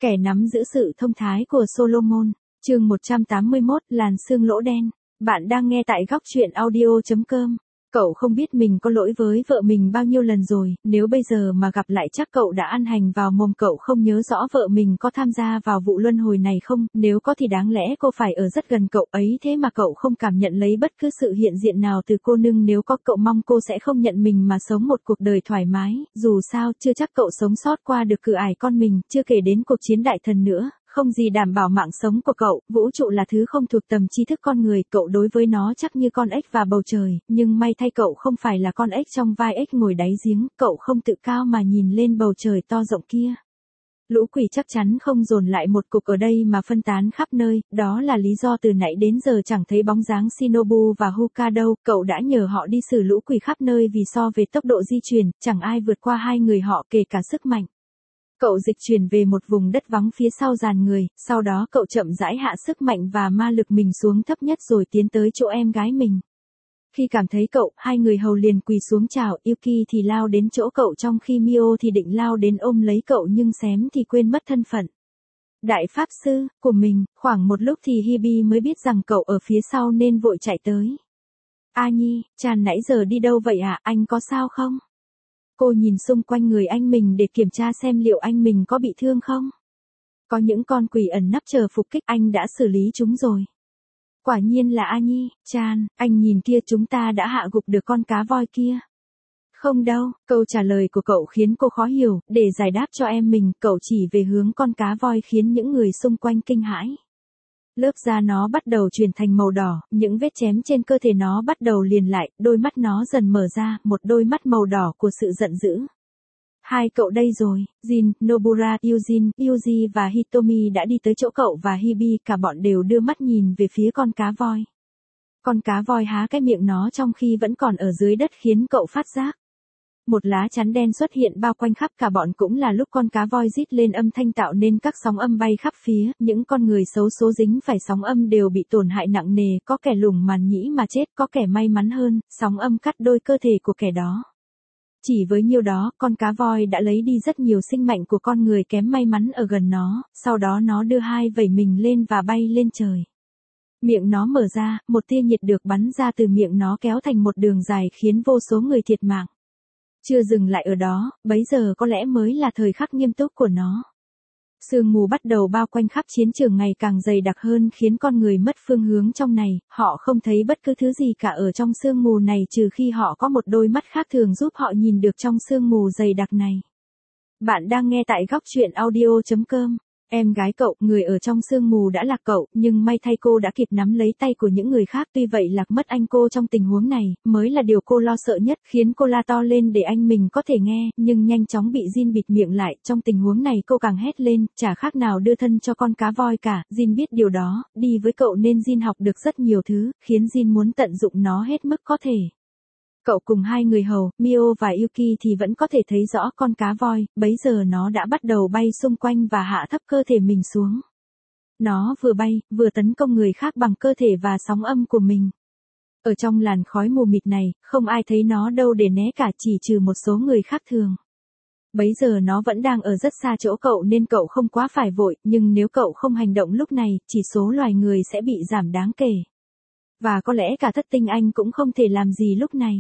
Kẻ nắm giữ sự thông thái của Solomon, chương 181, làn sương lỗ đen. Bạn đang nghe tại góc truyện audio.com. Cậu không biết mình có lỗi với vợ mình bao nhiêu lần rồi, nếu bây giờ mà gặp lại chắc cậu đã ăn hành vào mồm. Cậu không nhớ rõ vợ mình có tham gia vào vụ luân hồi này không, nếu có thì đáng lẽ cô phải ở rất gần cậu ấy, thế mà cậu không cảm nhận lấy bất cứ sự hiện diện nào từ cô. Nhưng nếu có, cậu mong cô sẽ không nhận mình mà sống một cuộc đời thoải mái, dù sao chưa chắc cậu sống sót qua được cửa ải con mình, chưa kể đến cuộc chiến đại thần nữa. Không gì đảm bảo mạng sống của cậu, vũ trụ là thứ không thuộc tầm tri thức con người, cậu đối với nó chắc như con ếch và bầu trời, nhưng may thay cậu không phải là con ếch trong vai ếch ngồi đáy giếng, cậu không tự cao mà nhìn lên bầu trời to rộng kia. Lũ quỷ chắc chắn không dồn lại một cục ở đây mà phân tán khắp nơi, đó là lý do từ nãy đến giờ chẳng thấy bóng dáng Shinobu và Huka đâu. Cậu đã nhờ họ đi xử lũ quỷ khắp nơi vì so về tốc độ di chuyển, chẳng ai vượt qua hai người họ kể cả sức mạnh. Cậu dịch chuyển về một vùng đất vắng phía sau dàn người, sau đó cậu chậm rãi hạ sức mạnh và ma lực mình xuống thấp nhất rồi tiến tới chỗ em gái mình. Khi cảm thấy cậu, hai người hầu liền quỳ xuống chào. Yuki thì lao đến chỗ cậu trong khi Mio thì định lao đến ôm lấy cậu nhưng xém thì quên mất thân phận đại pháp sư của mình. Khoảng một lúc thì Hibi mới biết rằng cậu ở phía sau nên vội chạy tới. A Nhi, chàng nãy giờ đi đâu vậy ạ, anh có sao không? Cô nhìn xung quanh người anh mình để kiểm tra xem liệu anh mình có bị thương không. Có những con quỷ ẩn nấp chờ phục kích, anh đã xử lý chúng rồi. Quả nhiên là A Nhi, Chan, anh nhìn kia, chúng ta đã hạ gục được con cá voi kia. Không đâu, câu trả lời của cậu khiến cô khó hiểu. Để giải đáp cho em mình, cậu chỉ về hướng con cá voi khiến những người xung quanh kinh hãi. Lớp da nó bắt đầu chuyển thành màu đỏ, những vết chém trên cơ thể nó bắt đầu liền lại, đôi mắt nó dần mở ra, một đôi mắt màu đỏ của sự giận dữ. Hai cậu đây rồi, Jin, Nobura, Yujin, Yuji và Hitomi đã đi tới chỗ cậu và Hibi, cả bọn đều đưa mắt nhìn về phía con cá voi. Con cá voi há cái miệng nó trong khi vẫn còn ở dưới đất khiến cậu phát giác. Một lá chắn đen xuất hiện bao quanh khắp cả bọn, cũng là lúc con cá voi rít lên âm thanh tạo nên các sóng âm bay khắp phía, những con người xấu số dính phải sóng âm đều bị tổn hại nặng nề, có kẻ lủng màn nhĩ mà chết, có kẻ may mắn hơn, sóng âm cắt đôi cơ thể của kẻ đó. Chỉ với nhiêu đó, con cá voi đã lấy đi rất nhiều sinh mệnh của con người kém may mắn ở gần nó, sau đó nó đưa hai vẩy mình lên và bay lên trời. Miệng nó mở ra, một tia nhiệt được bắn ra từ miệng nó kéo thành một đường dài khiến vô số người thiệt mạng. Chưa dừng lại ở đó, bấy giờ có lẽ mới là thời khắc nghiêm túc của nó. Sương mù bắt đầu bao quanh khắp chiến trường ngày càng dày đặc hơn khiến con người mất phương hướng trong này, họ không thấy bất cứ thứ gì cả ở trong sương mù này trừ khi họ có một đôi mắt khác thường giúp họ nhìn được trong sương mù dày đặc này. Bạn đang nghe tại góc truyện audio.com. Em gái cậu, người ở trong sương mù đã lạc cậu, nhưng may thay cô đã kịp nắm lấy tay của những người khác. Tuy vậy lạc mất anh cô trong tình huống này, mới là điều cô lo sợ nhất, khiến cô la to lên để anh mình có thể nghe, nhưng nhanh chóng bị Jin bịt miệng lại. Trong tình huống này cô càng hét lên, chả khác nào đưa thân cho con cá voi cả. Jin biết điều đó, đi với cậu nên Jin học được rất nhiều thứ, khiến Jin muốn tận dụng nó hết mức có thể. Cậu cùng hai người hầu, Mio và Yuki thì vẫn có thể thấy rõ con cá voi, bấy giờ nó đã bắt đầu bay xung quanh và hạ thấp cơ thể mình xuống. Nó vừa bay, vừa tấn công người khác bằng cơ thể và sóng âm của mình. Ở trong làn khói mù mịt này, không ai thấy nó đâu để né cả, chỉ trừ một số người khác thường. Bấy giờ nó vẫn đang ở rất xa chỗ cậu nên cậu không quá phải vội, nhưng nếu cậu không hành động lúc này, chỉ số loài người sẽ bị giảm đáng kể. Và có lẽ cả thất tinh anh cũng không thể làm gì lúc này.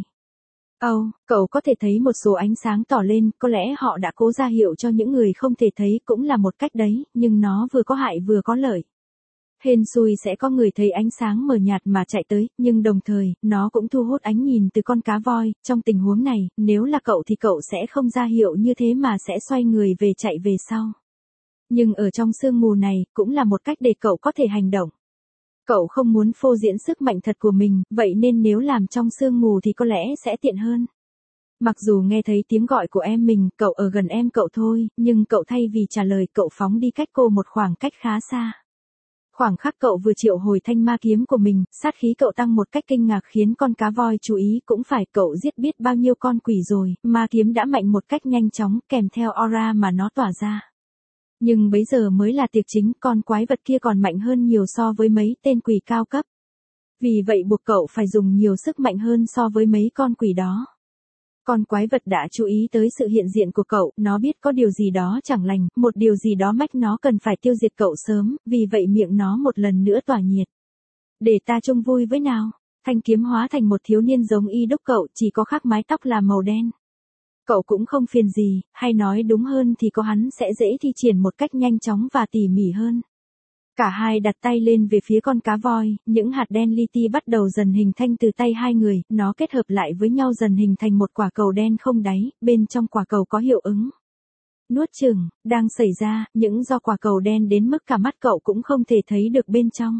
Cậu có thể thấy một số ánh sáng tỏ lên, có lẽ họ đã cố ra hiệu cho những người không thể thấy, cũng là một cách đấy, nhưng nó vừa có hại vừa có lợi. Hên xui sẽ có người thấy ánh sáng mờ nhạt mà chạy tới, nhưng đồng thời, nó cũng thu hút ánh nhìn từ con cá voi. Trong tình huống này, nếu là cậu thì cậu sẽ không ra hiệu như thế mà sẽ xoay người về chạy về sau. Nhưng ở trong sương mù này, cũng là một cách để cậu có thể hành động. Cậu không muốn phô diễn sức mạnh thật của mình, vậy nên nếu làm trong sương mù thì có lẽ sẽ tiện hơn. Mặc dù nghe thấy tiếng gọi của em mình, cậu ở gần em cậu thôi, nhưng cậu thay vì trả lời cậu phóng đi cách cô một khoảng cách khá xa. Khoảng khắc cậu vừa triệu hồi thanh ma kiếm của mình, sát khí cậu tăng một cách kinh ngạc khiến con cá voi chú ý. Cũng phải, cậu giết biết bao nhiêu con quỷ rồi, ma kiếm đã mạnh một cách nhanh chóng kèm theo aura mà nó tỏa ra. Nhưng bấy giờ mới là tiệc chính, con quái vật kia còn mạnh hơn nhiều so với mấy tên quỷ cao cấp. Vì vậy buộc cậu phải dùng nhiều sức mạnh hơn so với mấy con quỷ đó. Con quái vật đã chú ý tới sự hiện diện của cậu, nó biết có điều gì đó chẳng lành, một điều gì đó mách nó cần phải tiêu diệt cậu sớm, vì vậy miệng nó một lần nữa tỏa nhiệt. Để ta chung vui với nào. Thanh kiếm hóa thành một thiếu niên giống y đúc cậu, chỉ có khác mái tóc là màu đen. Cậu cũng không phiền gì, hay nói đúng hơn thì có hắn sẽ dễ thi triển một cách nhanh chóng và tỉ mỉ hơn. Cả hai đặt tay lên về phía con cá voi, những hạt đen li ti bắt đầu dần hình thành từ tay hai người, nó kết hợp lại với nhau dần hình thành một quả cầu đen không đáy, bên trong quả cầu có hiệu ứng nuốt chửng, đang xảy ra, những do quả cầu đen đến mức cả mắt cậu cũng không thể thấy được bên trong.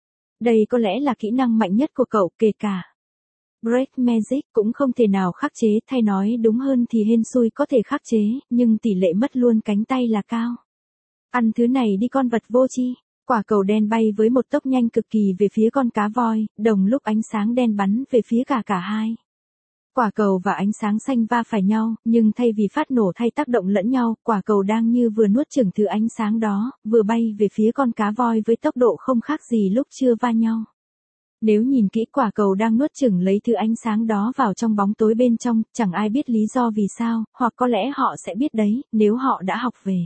Đây có lẽ là kỹ năng mạnh nhất của cậu, kể cả Break Magic cũng không thể nào khắc chế, thay nói đúng hơn thì hên xui có thể khắc chế, nhưng tỷ lệ mất luôn cánh tay là cao. Ăn thứ này đi con vật vô tri. Quả cầu đen bay với một tốc nhanh cực kỳ về phía con cá voi, đồng lúc ánh sáng đen bắn về phía cả hai. Quả cầu và ánh sáng xanh va phải nhau, nhưng thay vì phát nổ thay tác động lẫn nhau, quả cầu đang như vừa nuốt chửng thứ ánh sáng đó, vừa bay về phía con cá voi với tốc độ không khác gì lúc chưa va nhau. Nếu nhìn kỹ quả cầu đang nuốt chửng lấy thứ ánh sáng đó vào trong bóng tối bên trong, chẳng ai biết lý do vì sao, hoặc có lẽ họ sẽ biết đấy, nếu họ đã học về.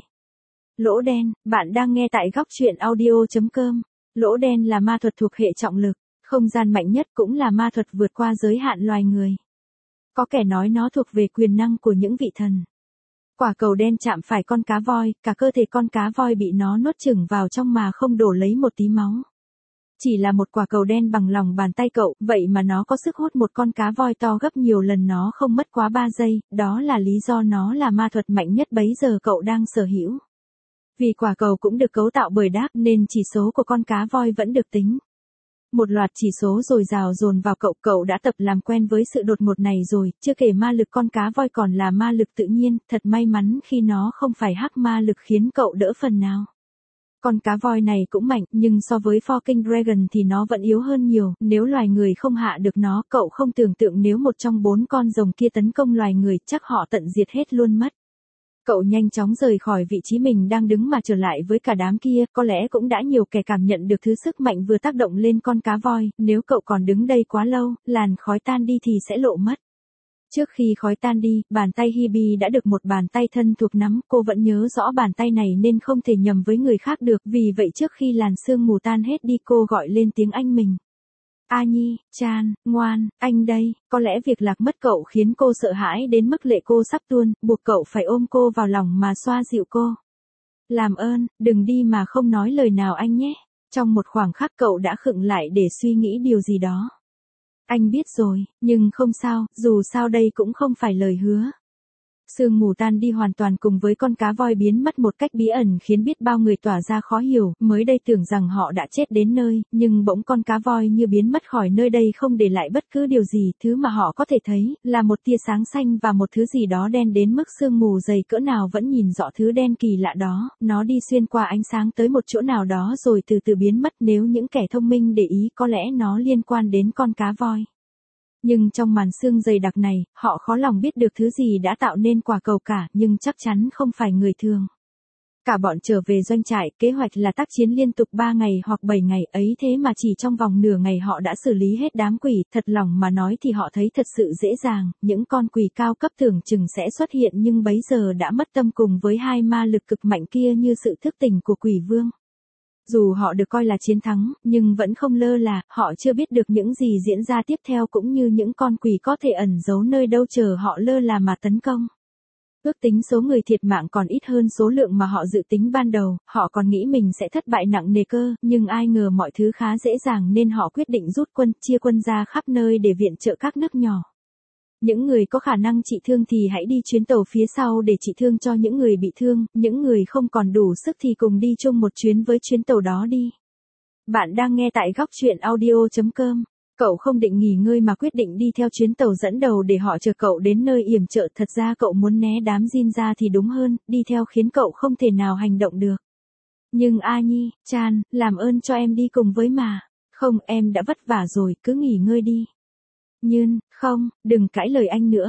Lỗ đen, bạn đang nghe tại góc truyện audio.com. Lỗ đen là ma thuật thuộc hệ trọng lực, không gian mạnh nhất cũng là ma thuật vượt qua giới hạn loài người. Có kẻ nói nó thuộc về quyền năng của những vị thần. Quả cầu đen chạm phải con cá voi, cả cơ thể con cá voi bị nó nuốt chửng vào trong mà không đổ lấy một tí máu. Chỉ là một quả cầu đen bằng lòng bàn tay cậu, vậy mà nó có sức hút một con cá voi to gấp nhiều lần, nó không mất quá 3 giây, đó là lý do nó là ma thuật mạnh nhất bấy giờ cậu đang sở hữu. Vì quả cầu cũng được cấu tạo bởi đáp nên chỉ số của con cá voi vẫn được tính. Một loạt chỉ số dồi dào dồn vào cậu đã tập làm quen với sự đột ngột này rồi, chưa kể ma lực con cá voi còn là ma lực tự nhiên, thật may mắn khi nó không phải hắc ma lực khiến cậu đỡ phần nào. Con cá voi này cũng mạnh, nhưng so với Forking Dragon thì nó vẫn yếu hơn nhiều, nếu loài người không hạ được nó, cậu không tưởng tượng nếu một trong 4 con rồng kia tấn công loài người, chắc họ tận diệt hết luôn mất. Cậu nhanh chóng rời khỏi vị trí mình đang đứng mà trở lại với cả đám kia, có lẽ cũng đã nhiều kẻ cảm nhận được thứ sức mạnh vừa tác động lên con cá voi, nếu cậu còn đứng đây quá lâu, làn khói tan đi thì sẽ lộ mất. Trước khi khói tan đi, bàn tay Hebe đã được một bàn tay thân thuộc nắm, cô vẫn nhớ rõ bàn tay này nên không thể nhầm với người khác được, vì vậy trước khi làn sương mù tan hết đi cô gọi lên tiếng anh mình. A Nhi, Chan, ngoan, anh đây, có lẽ việc lạc mất cậu khiến cô sợ hãi đến mức lệ cô sắp tuôn, buộc cậu phải ôm cô vào lòng mà xoa dịu cô. Làm ơn, đừng đi mà không nói lời nào anh nhé. Trong một khoảng khắc cậu đã khựng lại để suy nghĩ điều gì đó. Anh biết rồi, nhưng không sao, dù sao đây cũng không phải lời hứa. Sương mù tan đi hoàn toàn cùng với con cá voi biến mất một cách bí ẩn khiến biết bao người tỏa ra khó hiểu, mới đây tưởng rằng họ đã chết đến nơi, nhưng bỗng con cá voi như biến mất khỏi nơi đây không để lại bất cứ điều gì, thứ mà họ có thể thấy, là một tia sáng xanh và một thứ gì đó đen đến mức sương mù dày cỡ nào vẫn nhìn rõ thứ đen kỳ lạ đó, nó đi xuyên qua ánh sáng tới một chỗ nào đó rồi từ từ biến mất, nếu những kẻ thông minh để ý có lẽ nó liên quan đến con cá voi. Nhưng trong màn sương dày đặc này, họ khó lòng biết được thứ gì đã tạo nên quả cầu cả, nhưng chắc chắn không phải người thường. Cả bọn trở về doanh trại, kế hoạch là tác chiến liên tục 3 ngày hoặc 7 ngày ấy, thế mà chỉ trong vòng nửa ngày họ đã xử lý hết đám quỷ, thật lòng mà nói thì họ thấy thật sự dễ dàng, những con quỷ cao cấp tưởng chừng sẽ xuất hiện nhưng bấy giờ đã mất tâm cùng với hai ma lực cực mạnh kia như sự thức tỉnh của quỷ vương. Dù họ được coi là chiến thắng, nhưng vẫn không lơ là, họ chưa biết được những gì diễn ra tiếp theo cũng như những con quỷ có thể ẩn giấu nơi đâu chờ họ lơ là mà tấn công. Ước tính số người thiệt mạng còn ít hơn số lượng mà họ dự tính ban đầu, họ còn nghĩ mình sẽ thất bại nặng nề cơ, nhưng ai ngờ mọi thứ khá dễ dàng nên họ quyết định rút quân, chia quân ra khắp nơi để viện trợ các nước nhỏ. Những người có khả năng trị thương thì hãy đi chuyến tàu phía sau để trị thương cho những người bị thương, những người không còn đủ sức thì cùng đi chung một chuyến với chuyến tàu đó đi. Bạn đang nghe tại góc truyện audio.com. Cậu không định nghỉ ngơi mà quyết định đi theo chuyến tàu dẫn đầu để họ chờ cậu đến nơi yểm trợ, thật ra cậu muốn né đám Jin ra thì đúng hơn, đi theo khiến cậu không thể nào hành động được. Nhưng A Nhi, Chan, làm ơn cho em đi cùng với mà. Không, em đã vất vả rồi, cứ nghỉ ngơi đi. Nhưng, không, đừng cãi lời anh nữa.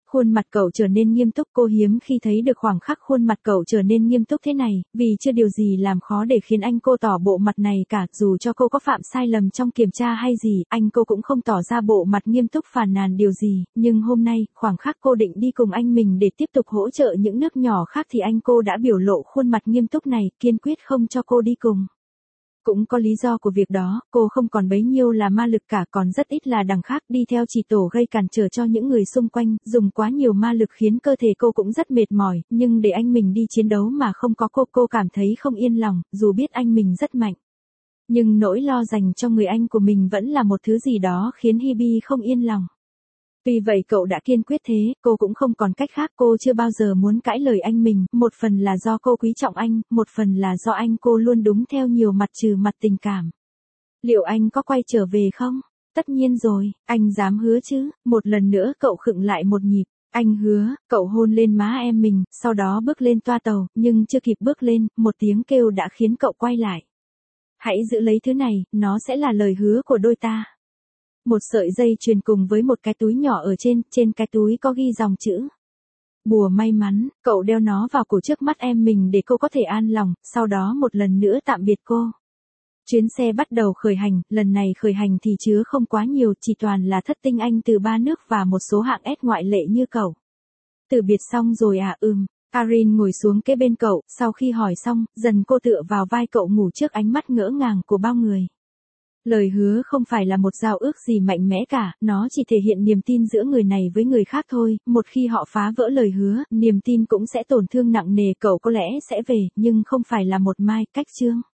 Khuôn mặt cậu trở nên nghiêm túc, cô hiếm khi thấy được khoảng khắc khuôn mặt cậu trở nên nghiêm túc thế này, vì chưa điều gì làm khó để khiến anh cô tỏ bộ mặt này cả, dù cho cô có phạm sai lầm trong kiểm tra hay gì, anh cô cũng không tỏ ra bộ mặt nghiêm túc phàn nàn điều gì, nhưng hôm nay, khoảng khắc cô định đi cùng anh mình để tiếp tục hỗ trợ những nước nhỏ khác thì anh cô đã biểu lộ khuôn mặt nghiêm túc này, kiên quyết không cho cô đi cùng. Cũng có lý do của việc đó, cô không còn bấy nhiêu là ma lực cả, còn rất ít là đằng khác, đi theo chỉ tổ gây cản trở cho những người xung quanh, dùng quá nhiều ma lực khiến cơ thể cô cũng rất mệt mỏi, nhưng để anh mình đi chiến đấu mà không có cô cảm thấy không yên lòng, dù biết anh mình rất mạnh. Nhưng nỗi lo dành cho người anh của mình vẫn là một thứ gì đó khiến Hibi không yên lòng. Vì vậy cậu đã kiên quyết thế, cô cũng không còn cách khác, cô chưa bao giờ muốn cãi lời anh mình, một phần là do cô quý trọng anh, một phần là do anh cô luôn đúng theo nhiều mặt trừ mặt tình cảm. Liệu anh có quay trở về không? Tất nhiên rồi, anh dám hứa chứ, một lần nữa cậu khựng lại một nhịp. Anh hứa, cậu hôn lên má em mình, sau đó bước lên toa tàu, nhưng chưa kịp bước lên, một tiếng kêu đã khiến cậu quay lại. Hãy giữ lấy thứ này, nó sẽ là lời hứa của đôi ta. Một sợi dây chuyền cùng với một cái túi nhỏ ở trên cái túi có ghi dòng chữ. Bùa may mắn, cậu đeo nó vào cổ trước mắt em mình để cô có thể an lòng, sau đó một lần nữa tạm biệt cô. Chuyến xe bắt đầu khởi hành, lần này khởi hành thì chứa không quá nhiều, chỉ toàn là thất tinh anh từ 3 nước và một số hạng S ngoại lệ như cậu. Từ biệt xong rồi à? Karin ngồi xuống kế bên cậu, sau khi hỏi xong, dần cô tựa vào vai cậu ngủ trước ánh mắt ngỡ ngàng của bao người. Lời hứa không phải là một giao ước gì mạnh mẽ cả, nó chỉ thể hiện niềm tin giữa người này với người khác thôi, một khi họ phá vỡ lời hứa, niềm tin cũng sẽ tổn thương nặng nề, cậu có lẽ sẽ về, nhưng không phải là một mai, cách chương.